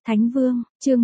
Thánh Vương, chương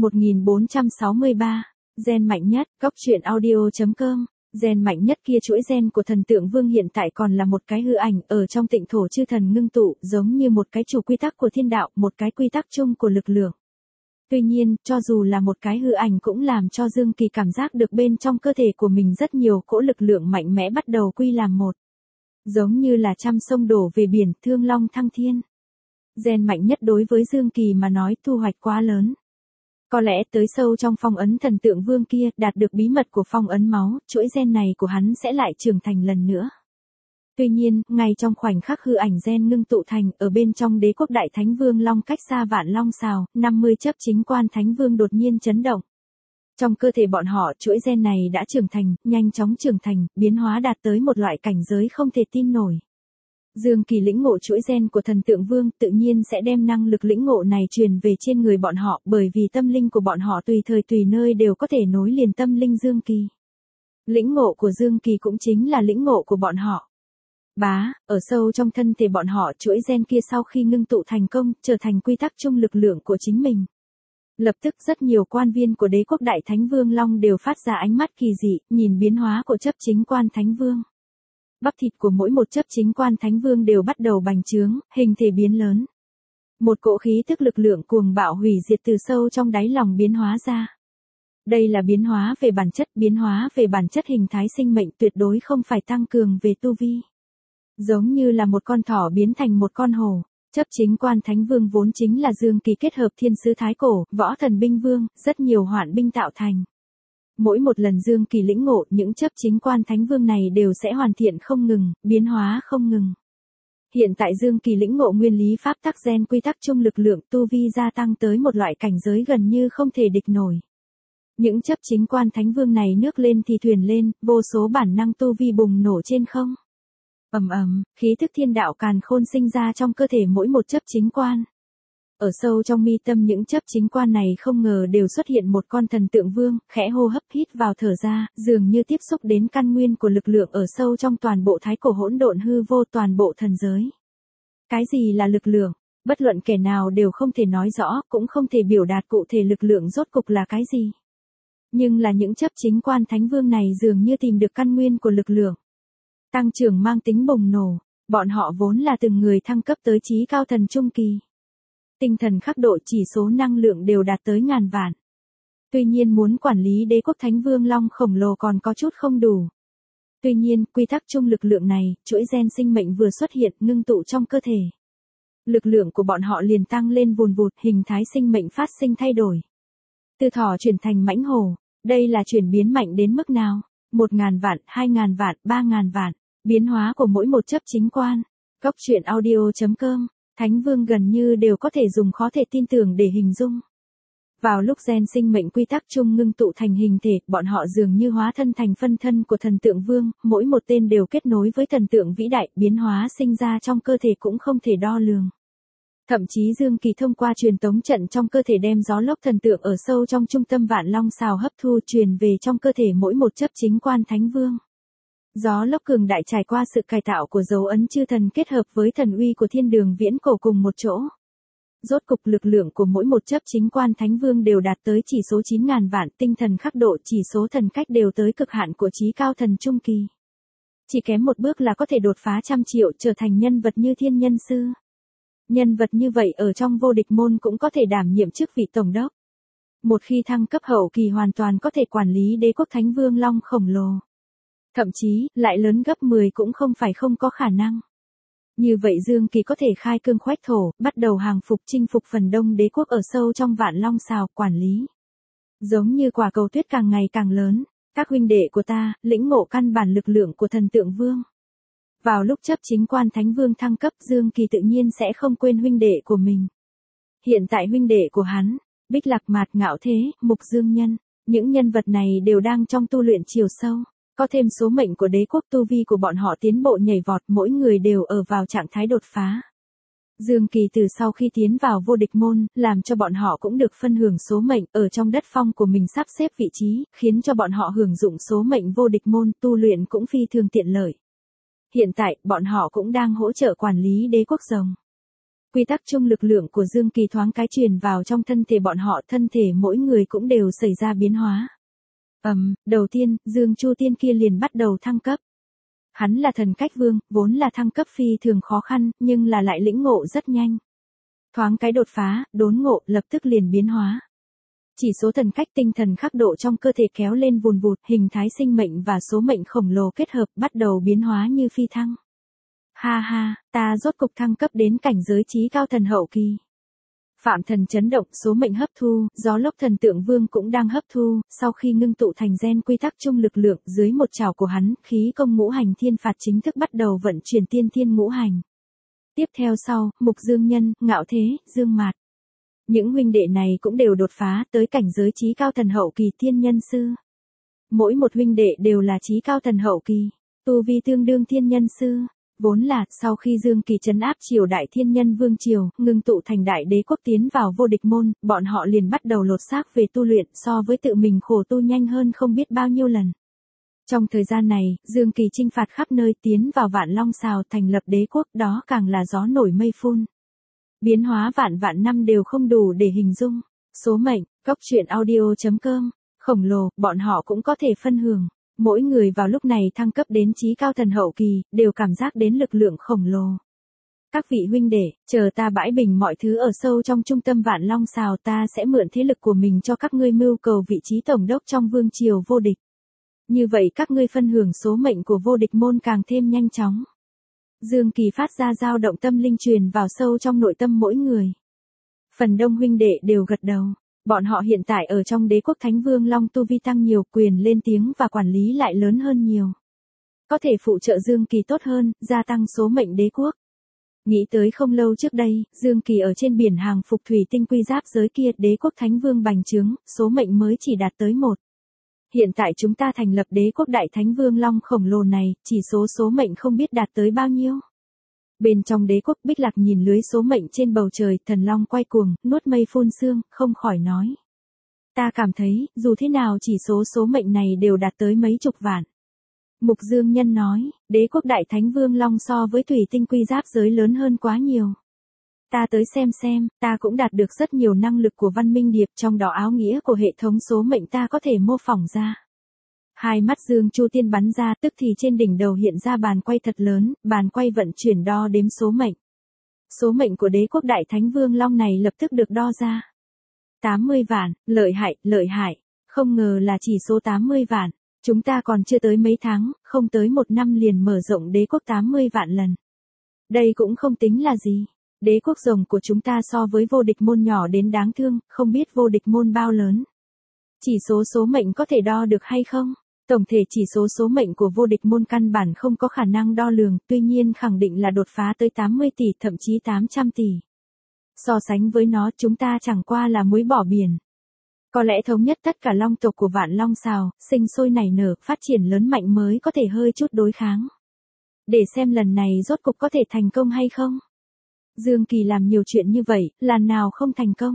1463, gen mạnh nhất, góc truyện audio.com. Gen mạnh nhất kia, chuỗi gen của thần tượng vương hiện tại còn là một cái hư ảnh ở trong tịnh thổ chư thần ngưng tụ, giống như một cái chủ quy tắc của thiên đạo, một cái quy tắc chung của lực lượng. Tuy nhiên, cho dù là một cái hư ảnh cũng làm cho Dương Kỳ cảm giác được bên trong cơ thể của mình rất nhiều cỗ lực lượng mạnh mẽ bắt đầu quy làm một. Giống như là trăm sông đổ về biển, thương long thăng thiên. Gen mạnh nhất đối với Dương Kỳ mà nói thu hoạch quá lớn. Có lẽ tới sâu trong phong ấn thần tượng vương kia, đạt được bí mật của phong ấn máu, chuỗi gen này của hắn sẽ lại trưởng thành lần nữa. Tuy nhiên, ngay trong khoảnh khắc hư ảnh gen ngưng tụ thành, ở bên trong đế quốc đại thánh vương long cách xa vạn long sào, 50 chấp chính quan thánh vương đột nhiên chấn động. Trong cơ thể bọn họ, chuỗi gen này đã trưởng thành, nhanh chóng trưởng thành, biến hóa đạt tới một loại cảnh giới không thể tin nổi. Dương Kỳ lĩnh ngộ chuỗi gen của thần tượng vương, tự nhiên sẽ đem năng lực lĩnh ngộ này truyền về trên người bọn họ, bởi vì tâm linh của bọn họ tùy thời tùy nơi đều có thể nối liền tâm linh Dương Kỳ. Lĩnh ngộ của Dương Kỳ cũng chính là lĩnh ngộ của bọn họ. Ở sâu trong thân thể bọn họ, chuỗi gen kia sau khi ngưng tụ thành công, trở thành quy tắc chung lực lượng của chính mình. Lập tức rất nhiều quan viên của đế quốc đại thánh vương Long đều phát ra ánh mắt kỳ dị, nhìn biến hóa của chấp chính quan thánh vương. Bắp thịt của mỗi một chấp chính quan thánh vương đều bắt đầu bành trướng, hình thể biến lớn. Một cỗ khí tức lực lượng cuồng bạo hủy diệt từ sâu trong đáy lòng biến hóa ra. Đây là biến hóa về bản chất hình thái sinh mệnh, tuyệt đối không phải tăng cường về tu vi. Giống như là một con thỏ biến thành một con hổ. Chấp chính quan thánh vương vốn chính là Dương Kỳ kết hợp thiên sứ thái cổ, võ thần binh vương, rất nhiều hoạn binh tạo thành. Mỗi một lần Dương Kỳ lĩnh ngộ, những chấp chính quan thánh vương này đều sẽ hoàn thiện không ngừng, biến hóa không ngừng. Hiện tại Dương Kỳ lĩnh ngộ nguyên lý pháp tắc gen quy tắc chung lực lượng, tu vi gia tăng tới một loại cảnh giới gần như không thể địch nổi. Những chấp chính quan thánh vương này nước lên thì thuyền lên, vô số bản năng tu vi bùng nổ trên không. Ầm ầm, khí thức thiên đạo càn khôn sinh ra trong cơ thể mỗi một chấp chính quan. Ở sâu trong mi tâm những chấp chính quan này không ngờ đều xuất hiện một con thần tượng vương, khẽ hô hấp hít vào thở ra, dường như tiếp xúc đến căn nguyên của lực lượng ở sâu trong toàn bộ thái cổ hỗn độn hư vô, toàn bộ thần giới. Cái gì là lực lượng? Bất luận kẻ nào đều không thể nói rõ, cũng không thể biểu đạt cụ thể lực lượng rốt cục là cái gì. Nhưng là những chấp chính quan thánh vương này dường như tìm được căn nguyên của lực lượng. Tăng trưởng mang tính bùng nổ, bọn họ vốn là từng người thăng cấp tới chí cao thần trung kỳ. Tinh thần khắc độ chỉ số năng lượng đều đạt tới ngàn vạn. Tuy nhiên muốn quản lý đế quốc thánh vương long khổng lồ còn có chút không đủ. Tuy nhiên, quy tắc chung lực lượng này, chuỗi gen sinh mệnh vừa xuất hiện ngưng tụ trong cơ thể. Lực lượng của bọn họ liền tăng lên vùn vụt, hình thái sinh mệnh phát sinh thay đổi. Từ thỏ chuyển thành mãnh hổ, đây là chuyển biến mạnh đến mức nào? 1.000 vạn, 2.000 vạn, 3.000 vạn. Biến hóa của mỗi một chấp chính quan. Góc truyện audio.com. Thánh vương gần như đều có thể dùng khó thể tin tưởng để hình dung. Vào lúc gen sinh mệnh quy tắc chung ngưng tụ thành hình thể, bọn họ dường như hóa thân thành phân thân của thần tượng vương, mỗi một tên đều kết nối với thần tượng vĩ đại, biến hóa sinh ra trong cơ thể cũng không thể đo lường. Thậm chí Dương Kỳ thông qua truyền tống trận trong cơ thể đem gió lốc thần tượng ở sâu trong trung tâm vạn long sào hấp thu truyền về trong cơ thể mỗi một chấp chính quan thánh vương. Gió lốc cường đại trải qua sự cải tạo của dấu ấn chư thần kết hợp với thần uy của thiên đường viễn cổ cùng một chỗ. Rốt cục lực lượng của mỗi một chấp chính quan thánh vương đều đạt tới chỉ số 9.000 vạn, tinh thần khắc độ chỉ số thần cách đều tới cực hạn của chí cao thần trung kỳ. Chỉ kém một bước là có thể đột phá 100 triệu trở thành nhân vật như thiên nhân sư. Nhân vật như vậy ở trong vô địch môn cũng có thể đảm nhiệm chức vị tổng đốc. Một khi thăng cấp hậu kỳ hoàn toàn có thể quản lý đế quốc thánh vương long khổng lồ. Thậm chí, lại lớn gấp 10 cũng không phải không có khả năng. Như vậy Dương Kỳ có thể khai cương khoách thổ, bắt đầu hàng phục chinh phục phần đông đế quốc ở sâu trong vạn long sào, quản lý. Giống như quả cầu tuyết càng ngày càng lớn, các huynh đệ của ta, lĩnh ngộ căn bản lực lượng của thần tượng vương. Vào lúc chấp chính quan thánh vương thăng cấp, Dương Kỳ tự nhiên sẽ không quên huynh đệ của mình. Hiện tại huynh đệ của hắn, Bích Lạc Mạt, Ngạo Thế, Mục Dương Nhân, những nhân vật này đều đang trong tu luyện chiều sâu. Có thêm số mệnh của đế quốc, tu vi của bọn họ tiến bộ nhảy vọt, mỗi người đều ở vào trạng thái đột phá. Dương Kỳ từ sau khi tiến vào vô địch môn, làm cho bọn họ cũng được phân hưởng số mệnh, ở trong đất phong của mình sắp xếp vị trí, khiến cho bọn họ hưởng dụng số mệnh vô địch môn, tu luyện cũng phi thường tiện lợi. Hiện tại, bọn họ cũng đang hỗ trợ quản lý đế quốc rồng. Quy tắc chung lực lượng của Dương Kỳ thoáng cái truyền vào trong thân thể bọn họ, thân thể mỗi người cũng đều xảy ra biến hóa. Đầu tiên, Dương Chu Tiên kia liền bắt đầu thăng cấp. Hắn là thần cách vương, vốn là thăng cấp phi thường khó khăn, nhưng là lại lĩnh ngộ rất nhanh. Thoáng cái đột phá, đốn ngộ, lập tức liền biến hóa. Chỉ số thần cách tinh thần khắc độ trong cơ thể kéo lên vùn vụt, hình thái sinh mệnh và số mệnh khổng lồ kết hợp bắt đầu biến hóa như phi thăng. Ha ha, ta rốt cục thăng cấp đến cảnh giới chí cao thần hậu kỳ. Phạm Thần chấn động, số mệnh hấp thu, Gió Lốc Thần Tượng Vương cũng đang hấp thu, sau khi ngưng tụ thành gen quy tắc chung lực lượng, dưới một trảo của hắn, khí công ngũ hành thiên phạt chính thức bắt đầu vận chuyển tiên thiên ngũ hành. Tiếp theo sau, Mục Dương Nhân, Ngạo Thế, Dương Mạt. Những huynh đệ này cũng đều đột phá tới cảnh giới chí cao thần hậu kỳ thiên nhân sư. Mỗi một huynh đệ đều là chí cao thần hậu kỳ, tu vi tương đương thiên nhân sư. Vốn là, sau khi Dương Kỳ trấn áp triều đại thiên nhân vương triều, ngưng tụ thành đại đế quốc tiến vào vô địch môn, bọn họ liền bắt đầu lột xác về tu luyện, so với tự mình khổ tu nhanh hơn không biết bao nhiêu lần. Trong thời gian này, Dương Kỳ chinh phạt khắp nơi, tiến vào Vạn Long Sào, thành lập đế quốc, đó càng là gió nổi mây phun. Biến hóa vạn năm đều không đủ để hình dung. Số mệnh, Cốc.audio.com, khổng lồ, bọn họ cũng có thể phân hưởng. Mỗi người vào lúc này thăng cấp đến chí cao thần hậu kỳ, đều cảm giác đến lực lượng khổng lồ. Các vị huynh đệ, chờ ta bãi bình mọi thứ ở sâu trong trung tâm Vạn Long Sào, ta sẽ mượn thế lực của mình cho các ngươi mưu cầu vị trí tổng đốc trong vương triều vô địch. Như vậy các ngươi phân hưởng số mệnh của vô địch môn càng thêm nhanh chóng. Dương Kỳ phát ra dao động tâm linh truyền vào sâu trong nội tâm mỗi người. Phần đông huynh đệ đều gật đầu. Bọn họ hiện tại ở trong đế quốc Thánh Vương Long tu vi tăng nhiều, quyền lên tiếng và quản lý lại lớn hơn nhiều. Có thể phụ trợ Dương Kỳ tốt hơn, gia tăng số mệnh đế quốc. Nghĩ tới không lâu trước đây, Dương Kỳ ở trên biển hàng phục thủy tinh quy giáp giới kia, đế quốc Thánh Vương bành trướng, số mệnh mới chỉ đạt tới 1. Hiện tại chúng ta thành lập đế quốc Đại Thánh Vương Long khổng lồ này, chỉ số mệnh không biết đạt tới bao nhiêu. Bên trong đế quốc, Bích Lạc nhìn lưới số mệnh trên bầu trời, thần long quay cuồng, nuốt mây phun sương, không khỏi nói. Ta cảm thấy, dù thế nào chỉ số mệnh này đều đạt tới mấy chục vạn. Mục Dương Nhân nói, đế quốc Đại Thánh Vương Long so với thủy tinh quy giáp giới lớn hơn quá nhiều. Ta tới xem, ta cũng đạt được rất nhiều năng lực của văn minh điệp, trong đó áo nghĩa của hệ thống số mệnh ta có thể mô phỏng ra. Hai mắt Dương Chu Tiên bắn ra, tức thì trên đỉnh đầu hiện ra bàn quay thật lớn, bàn quay vận chuyển đo đếm số mệnh. Số mệnh của đế quốc Đại Thánh Vương Long này lập tức được đo ra. 80 vạn, lợi hại, không ngờ là chỉ số 80 vạn. Chúng ta còn chưa tới mấy tháng, không tới 1 năm liền mở rộng đế quốc 80 vạn lần. Đây cũng không tính là gì. Đế quốc rồng của chúng ta so với vô địch môn nhỏ đến đáng thương, không biết vô địch môn bao lớn. Chỉ số mệnh có thể đo được hay không? Tổng thể chỉ số mệnh của vô địch môn căn bản không có khả năng đo lường, tuy nhiên khẳng định là đột phá tới 80 tỷ, thậm chí 800 tỷ. So sánh với nó, chúng ta chẳng qua là muối bỏ biển. Có lẽ thống nhất tất cả long tộc của Vạn Long Sào, sinh sôi nảy nở, phát triển lớn mạnh mới có thể hơi chút đối kháng. Để xem lần này rốt cục có thể thành công hay không. Dương Kỳ làm nhiều chuyện như vậy, lần nào không thành công.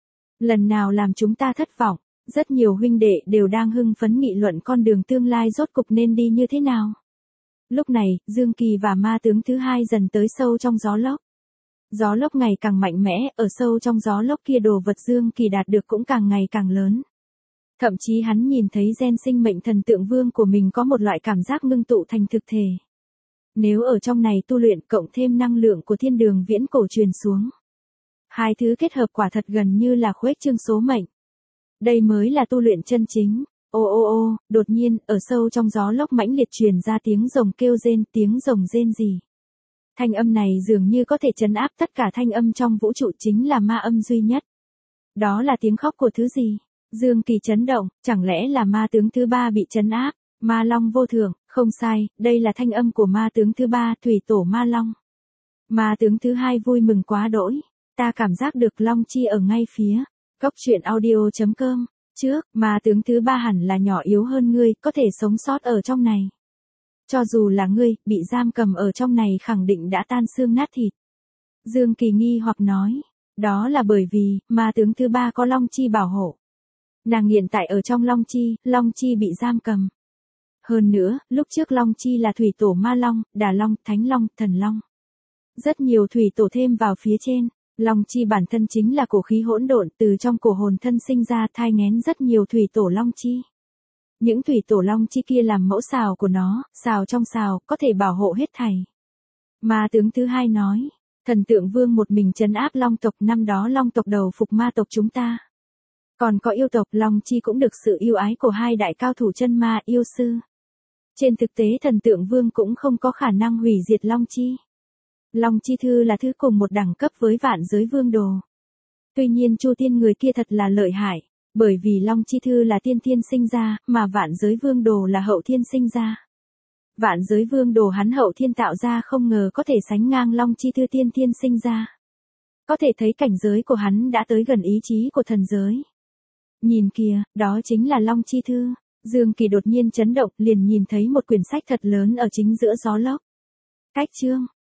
Lần nào làm chúng ta thất vọng. Rất nhiều huynh đệ đều đang hưng phấn nghị luận con đường tương lai rốt cục nên đi như thế nào. Lúc này, Dương Kỳ và ma tướng thứ hai dần tới sâu trong gió lốc. Gió lốc ngày càng mạnh mẽ, ở sâu trong gió lốc kia đồ vật Dương Kỳ đạt được cũng càng ngày càng lớn. Thậm chí hắn nhìn thấy gen sinh mệnh thần tượng vương của mình có một loại cảm giác ngưng tụ thành thực thể. Nếu ở trong này tu luyện cộng thêm năng lượng của thiên đường viễn cổ truyền xuống. Hai thứ kết hợp quả thật gần như là khuếch trương số mệnh. Đây mới là tu luyện chân chính. Ô, đột nhiên, ở sâu trong gió lốc mãnh liệt truyền ra tiếng rồng kêu rên, tiếng rồng rên gì. Thanh âm này dường như có thể trấn áp tất cả thanh âm trong vũ trụ, chính là ma âm duy nhất. Đó là tiếng khóc của thứ gì? Dương Kỳ chấn động, chẳng lẽ là ma tướng thứ ba bị trấn áp? Ma Long vô thượng, không sai, đây là thanh âm của ma tướng thứ ba, thủy tổ Ma Long. Ma tướng thứ hai vui mừng quá đỗi. Ta cảm giác được Long chi ở ngay phía. Cốc.audio.com, trước, ma tướng thứ ba hẳn là nhỏ yếu hơn ngươi, có thể sống sót ở trong này. Cho dù là ngươi, bị giam cầm ở trong này khẳng định đã tan xương nát thịt. Dương Kỳ nghi hoặc nói, đó là bởi vì, ma tướng thứ ba có Long chi bảo hộ. Nàng hiện tại ở trong Long chi bị giam cầm. Hơn nữa, lúc trước Long chi là thủy tổ Ma Long, Đà Long, Thánh Long, Thần Long. Rất nhiều thủy tổ thêm vào phía trên. Long chi bản thân chính là cổ khí hỗn độn, từ trong cổ hồn thân sinh ra thai nghén rất nhiều thủy tổ long chi. Những thủy tổ long chi kia làm mẫu xào của nó, xào trong xào, có thể bảo hộ hết thảy. Ma tướng thứ hai nói, thần tượng vương một mình trấn áp long tộc, năm đó long tộc đầu phục ma tộc chúng ta. Còn có yêu tộc, long chi cũng được sự yêu ái của hai đại cao thủ chân ma yêu sư. Trên thực tế thần tượng vương cũng không có khả năng hủy diệt long chi. Long chi thư là thứ cùng một đẳng cấp với vạn giới vương đồ. Tuy nhiên Chu Tiên người kia thật là lợi hại, bởi vì long chi thư là tiên thiên sinh ra, mà vạn giới vương đồ là hậu thiên sinh ra. Vạn giới vương đồ hắn hậu thiên tạo ra không ngờ có thể sánh ngang long chi thư tiên thiên sinh ra. Có thể thấy cảnh giới của hắn đã tới gần ý chí của thần giới. Nhìn kìa, đó chính là long chi thư. Dương Kỳ đột nhiên chấn động, liền nhìn thấy một quyển sách thật lớn ở chính giữa gió lốc. Cách chương